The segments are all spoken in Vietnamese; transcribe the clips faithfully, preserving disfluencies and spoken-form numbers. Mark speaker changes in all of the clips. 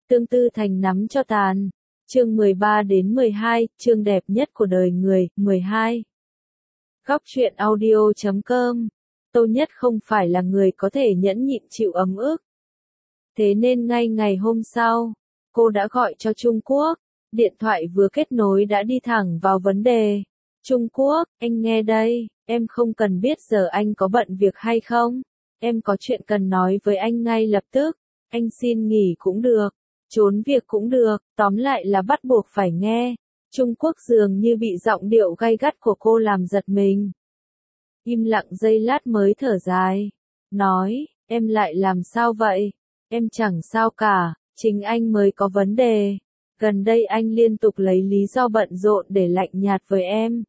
Speaker 1: Tương Tư Thành nắm cho tàn. Chương mười ba đến mười hai, chương đẹp nhất của đời người, mười hai. Góc truyện audio chấm com. Tô Nhất không phải là người có thể nhẫn nhịn chịu ấm ức. Thế nên ngay ngày hôm sau, cô đã gọi cho Trung Quốc. Điện thoại vừa kết nối đã đi thẳng vào vấn đề. Trung Quốc, anh nghe đây, em không cần biết giờ anh có bận việc hay không. Em có chuyện cần nói với anh ngay lập tức. Anh xin nghỉ cũng được, trốn việc cũng được, tóm lại là bắt buộc phải nghe. Trung Quốc dường như bị giọng điệu gay gắt của cô làm giật mình. Im lặng giây lát mới thở dài. Nói, em lại làm sao vậy? Em chẳng sao cả, chính anh mới có vấn đề. Gần đây anh liên tục lấy lý do bận rộn để lạnh nhạt với em.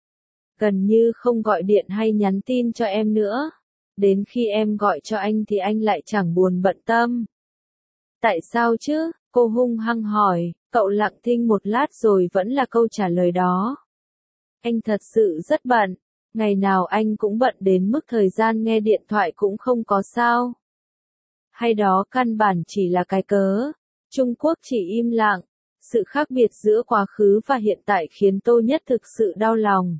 Speaker 1: Gần như không gọi điện hay nhắn tin cho em nữa. Đến khi em gọi cho anh thì anh lại chẳng buồn bận tâm. Tại sao chứ? Cô hung hăng hỏi, cậu lặng thinh một lát rồi vẫn là câu trả lời đó. Anh thật sự rất bận, ngày nào anh cũng bận đến mức thời gian nghe điện thoại cũng không có sao. Hay đó căn bản chỉ là cái cớ. Trung Quốc chỉ im lặng, sự khác biệt giữa quá khứ và hiện tại khiến Tô Nhất thực sự đau lòng.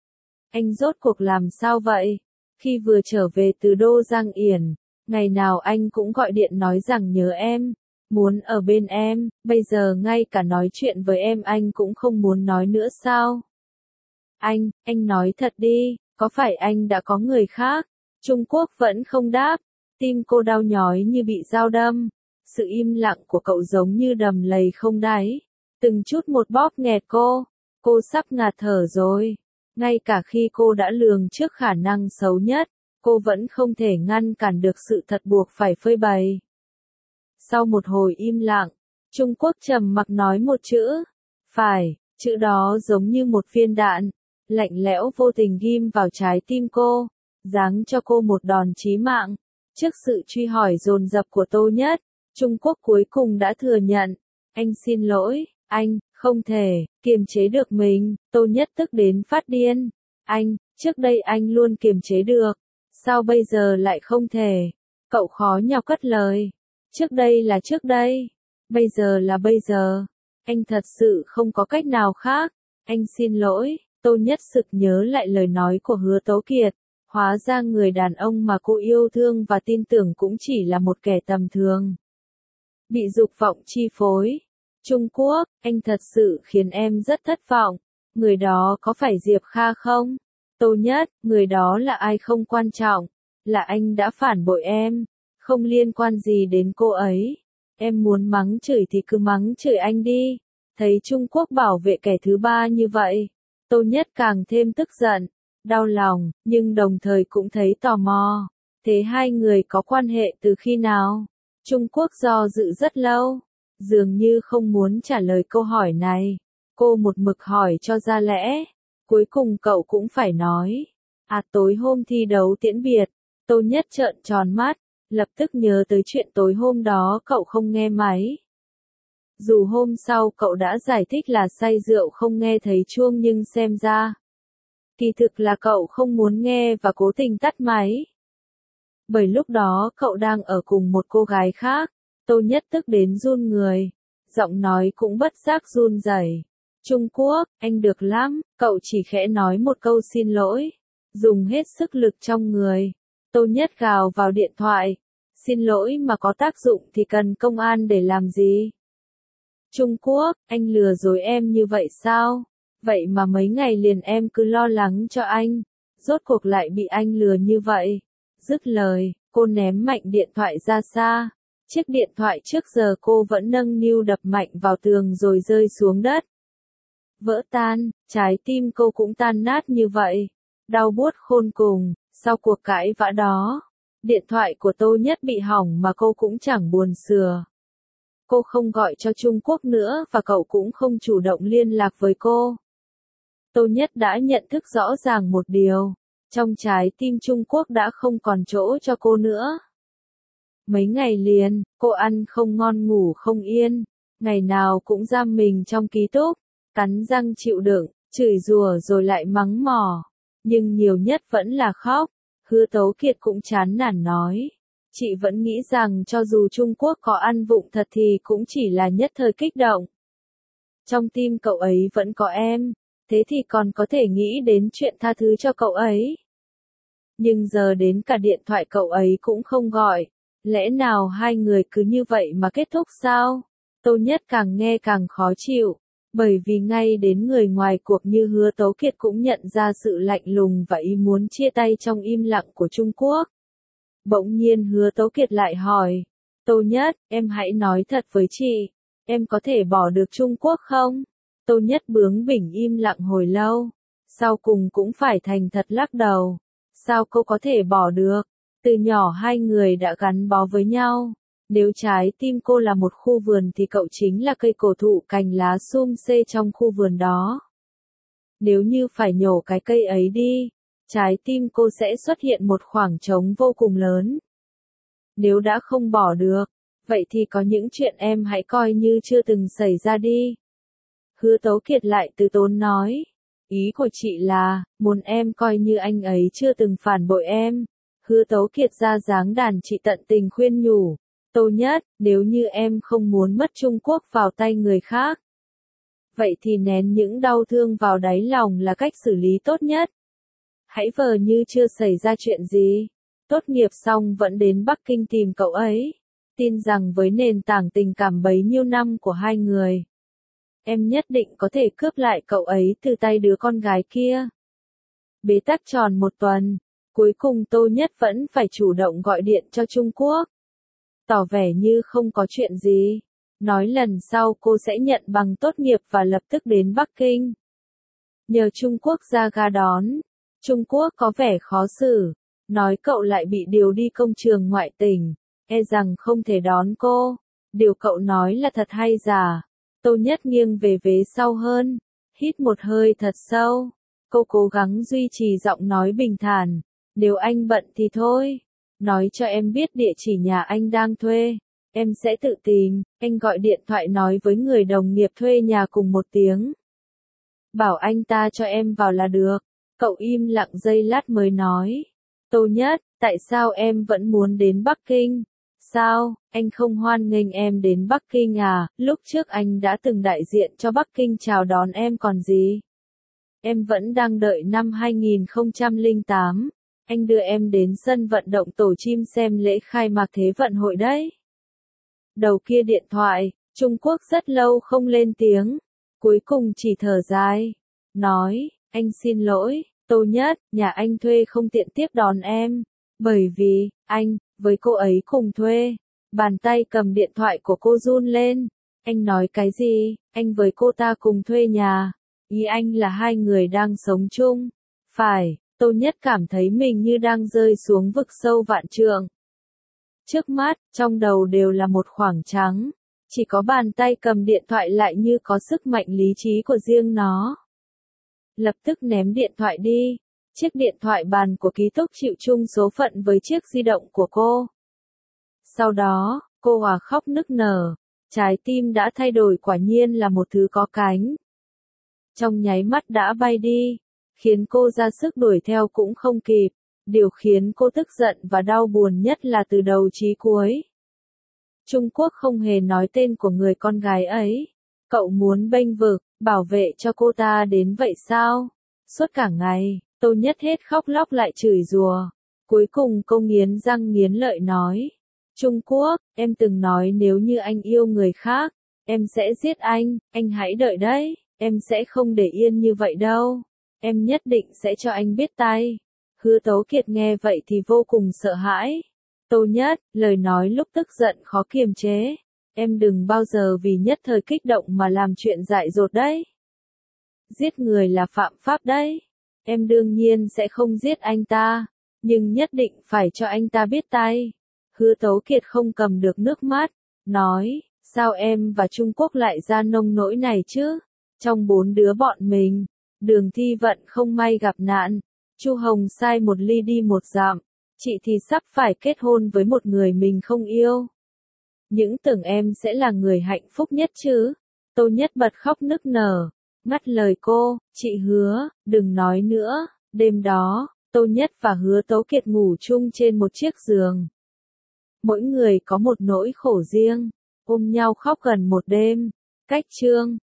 Speaker 1: Anh rốt cuộc làm sao vậy? Khi vừa trở về từ Đô Giang Yển, ngày nào anh cũng gọi điện nói rằng nhớ em, muốn ở bên em, bây giờ ngay cả nói chuyện với em anh cũng không muốn nói nữa sao? Anh, anh nói thật đi, có phải anh đã có người khác? Trung Quốc vẫn không đáp, tim cô đau nhói như bị dao đâm, sự im lặng của cậu giống như đầm lầy không đáy, từng chút một bóp nghẹt cô, cô sắp ngạt thở rồi. Ngay cả khi cô đã lường trước khả năng xấu nhất, cô vẫn không thể ngăn cản được sự thật buộc phải phơi bày. Sau một hồi im lặng, Trung Quốc trầm mặc nói một chữ. Phải, chữ đó giống như một viên đạn, lạnh lẽo vô tình ghim vào trái tim cô, giáng cho cô một đòn chí mạng. Trước sự truy hỏi dồn dập của Tô Nhất, Trung Quốc cuối cùng đã thừa nhận. Anh xin lỗi, anh, không thể, kiềm chế được mình. Tô Nhất tức đến phát điên. Anh, trước đây anh luôn kiềm chế được, sao bây giờ lại không thể? Cậu khó nhọc cất lời. Trước đây là trước đây, bây giờ là bây giờ. Anh thật sự không có cách nào khác. Anh xin lỗi. Tô Nhất sực nhớ lại lời nói của Hứa Tố Kiệt. Hóa ra người đàn ông mà cô yêu thương và tin tưởng cũng chỉ là một kẻ tầm thường. Bị dục vọng chi phối. Trung Quốc, anh thật sự khiến em rất thất vọng. Người đó có phải Diệp Kha không? Tô Nhất, người đó là ai không quan trọng. Là anh đã phản bội em. Không liên quan gì đến cô ấy. Em muốn mắng chửi thì cứ mắng chửi anh đi. Thấy Trung Quốc bảo vệ kẻ thứ ba như vậy, Tô Nhất càng thêm tức giận, đau lòng, nhưng đồng thời cũng thấy tò mò. Thế hai người có quan hệ từ khi nào? Trung Quốc do dự rất lâu, dường như không muốn trả lời câu hỏi này. Cô một mực hỏi cho ra lẽ. Cuối cùng cậu cũng phải nói. À, tối hôm thi đấu tiễn biệt. Tô Nhất trợn tròn mắt, lập tức nhớ tới chuyện tối hôm đó cậu không nghe máy. Dù hôm sau cậu đã giải thích là say rượu không nghe thấy chuông nhưng xem ra, kỳ thực là cậu không muốn nghe và cố tình tắt máy. Bởi lúc đó cậu đang ở cùng một cô gái khác. Tô Nhất tức đến run người, giọng nói cũng bất giác run rẩy. Trung Quốc, anh được lắm, cậu chỉ khẽ nói một câu xin lỗi, dùng hết sức lực trong người. Tô Nhất gào vào điện thoại, xin lỗi mà có tác dụng thì cần công an để làm gì? Trung Quốc, anh lừa dối em như vậy sao? Vậy mà mấy ngày liền em cứ lo lắng cho anh, rốt cuộc lại bị anh lừa như vậy. Dứt lời, cô ném mạnh điện thoại ra xa. Chiếc điện thoại trước giờ cô vẫn nâng niu đập mạnh vào tường rồi rơi xuống đất. Vỡ tan, trái tim cô cũng tan nát như vậy. Đau buốt khôn cùng, sau cuộc cãi vã đó, điện thoại của Tô Nhất bị hỏng mà cô cũng chẳng buồn sửa. Cô không gọi cho Trung Quốc nữa và cậu cũng không chủ động liên lạc với cô. Tô Nhất đã nhận thức rõ ràng một điều, trong trái tim Trung Quốc đã không còn chỗ cho cô nữa. Mấy ngày liền, cô ăn không ngon ngủ không yên, ngày nào cũng giam mình trong ký túc, cắn răng chịu đựng, chửi rủa rồi lại mắng mỏ, nhưng nhiều nhất vẫn là khóc. Hứa Tố Kiệt cũng chán nản nói, Chị vẫn nghĩ rằng cho dù Trung Quốc có ăn vụng thật thì cũng chỉ là nhất thời kích động. Trong tim cậu ấy vẫn có em, thế thì còn có thể nghĩ đến chuyện tha thứ cho cậu ấy. Nhưng giờ đến cả điện thoại cậu ấy cũng không gọi, lẽ nào hai người cứ như vậy mà kết thúc sao? Tô Nhất càng nghe càng khó chịu, bởi vì ngay đến người ngoài cuộc như Hứa Tấu Kiệt cũng nhận ra sự lạnh lùng và ý muốn chia tay trong im lặng của Trung Quốc. Bỗng nhiên Hứa Tấu Kiệt lại hỏi, Tô Nhất, em hãy nói thật với chị, em có thể bỏ được Trung Quốc không? Tô Nhất bướng bỉnh im lặng hồi lâu, sau cùng cũng phải thành thật lắc đầu. Sao cô có thể bỏ được? Từ nhỏ hai người đã gắn bó với nhau. Nếu trái tim cô là một khu vườn thì cậu chính là cây cổ thụ cành lá sum xê trong khu vườn đó. Nếu như phải nhổ cái cây ấy đi, trái tim cô sẽ xuất hiện một khoảng trống vô cùng lớn. Nếu đã không bỏ được, vậy thì có những chuyện em hãy coi như chưa từng xảy ra đi. Hứa Tấu Kiệt lại từ tốn nói. Ý của chị là, muốn em coi như anh ấy chưa từng phản bội em. Hứa Tấu Kiệt ra dáng đàn chị tận tình khuyên nhủ. Tô Nhất, nếu như em không muốn mất Trung Quốc vào tay người khác, vậy thì nén những đau thương vào đáy lòng là cách xử lý tốt nhất. Hãy vờ như chưa xảy ra chuyện gì. Tốt nghiệp xong vẫn đến Bắc Kinh tìm cậu ấy. Tin rằng với nền tảng tình cảm bấy nhiêu năm của hai người, em nhất định có thể cướp lại cậu ấy từ tay đứa con gái kia. Bế tắc tròn một tuần, cuối cùng Tô Nhất vẫn phải chủ động gọi điện cho Trung Quốc. Tỏ vẻ như không có chuyện gì. Nói lần sau cô sẽ nhận bằng tốt nghiệp và lập tức đến Bắc Kinh. Nhờ Trung Quốc ra ga đón. Trung Quốc có vẻ khó xử. Nói cậu lại bị điều đi công trường ngoại tỉnh. E rằng không thể đón cô. Điều cậu nói là thật hay giả? Tô Nhất nghiêng về vế sau hơn. Hít một hơi thật sâu. Cô cố gắng duy trì giọng nói bình thản. Nếu anh bận thì thôi. Nói cho em biết địa chỉ nhà anh đang thuê. Em sẽ tự tìm. Anh gọi điện thoại nói với người đồng nghiệp thuê nhà cùng một tiếng. Bảo anh ta cho em vào là được. Cậu im lặng giây lát mới nói. Tô Nhất, tại sao em vẫn muốn đến Bắc Kinh? Sao, anh không hoan nghênh em đến Bắc Kinh à? Lúc trước anh đã từng đại diện cho Bắc Kinh chào đón em còn gì? Em vẫn đang đợi năm hai nghìn không trăm lẻ tám. Anh đưa em đến sân vận động Tổ Chim xem lễ khai mạc Thế vận hội đấy. Đầu kia điện thoại, Trung Quốc rất lâu không lên tiếng. Cuối cùng chỉ thở dài. Nói, anh xin lỗi, Tô Nhất, nhà anh thuê không tiện tiếp đón em. Bởi vì, anh, với cô ấy cùng thuê. Bàn tay cầm điện thoại của cô run lên. Anh nói cái gì? Anh với cô ta cùng thuê nhà. Ý anh là hai người đang sống chung. Phải, Tô Nhất cảm thấy mình như đang rơi xuống vực sâu vạn trượng. Trước mắt, trong đầu đều là một khoảng trắng. Chỉ có bàn tay cầm điện thoại lại như có sức mạnh lý trí của riêng nó. Lập tức ném điện thoại đi. Chiếc điện thoại bàn của ký túc chịu chung số phận với chiếc di động của cô. Sau đó, cô hòa khóc nức nở. Trái tim đã thay đổi quả nhiên là một thứ có cánh. Trong nháy mắt đã bay đi, khiến cô ra sức đuổi theo cũng không kịp. Điều khiến cô tức giận và đau buồn nhất là từ đầu chí cuối. Trung Quốc không hề nói tên của người con gái ấy. Cậu muốn bênh vực, bảo vệ cho cô ta đến vậy sao? Suốt cả ngày, Tô Nhất hết khóc lóc lại chửi rủa. Cuối cùng cô nghiến răng nghiến lợi nói. Trung Quốc, em từng nói nếu như anh yêu người khác, em sẽ giết anh, anh hãy đợi đấy, em sẽ không để yên như vậy đâu. Em nhất định sẽ cho anh biết tay. Hứa Tấu Kiệt nghe vậy thì vô cùng sợ hãi. Tô Nhất, lời nói lúc tức giận khó kiềm chế. Em đừng bao giờ vì nhất thời kích động mà làm chuyện dại dột đấy. Giết người là phạm pháp đấy. Em đương nhiên sẽ không giết anh ta, nhưng nhất định phải cho anh ta biết tay. Hứa Tấu Kiệt không cầm được nước mắt, nói, sao em và Trung Quốc lại ra nông nỗi này chứ? Trong bốn đứa bọn mình, Đường Thi Vận không may gặp nạn, Chu Hồng sai một ly đi một dặm, chị thì sắp phải kết hôn với một người mình không yêu. Những tưởng em sẽ là người hạnh phúc nhất chứ? Tô Nhất bật khóc nức nở, ngắt lời cô, chị hứa, đừng nói nữa. Đêm đó, Tô Nhất và Hứa Tấu Kiệt ngủ chung trên một chiếc giường. Mỗi người có một nỗi khổ riêng, ôm nhau khóc gần một đêm. Cách chương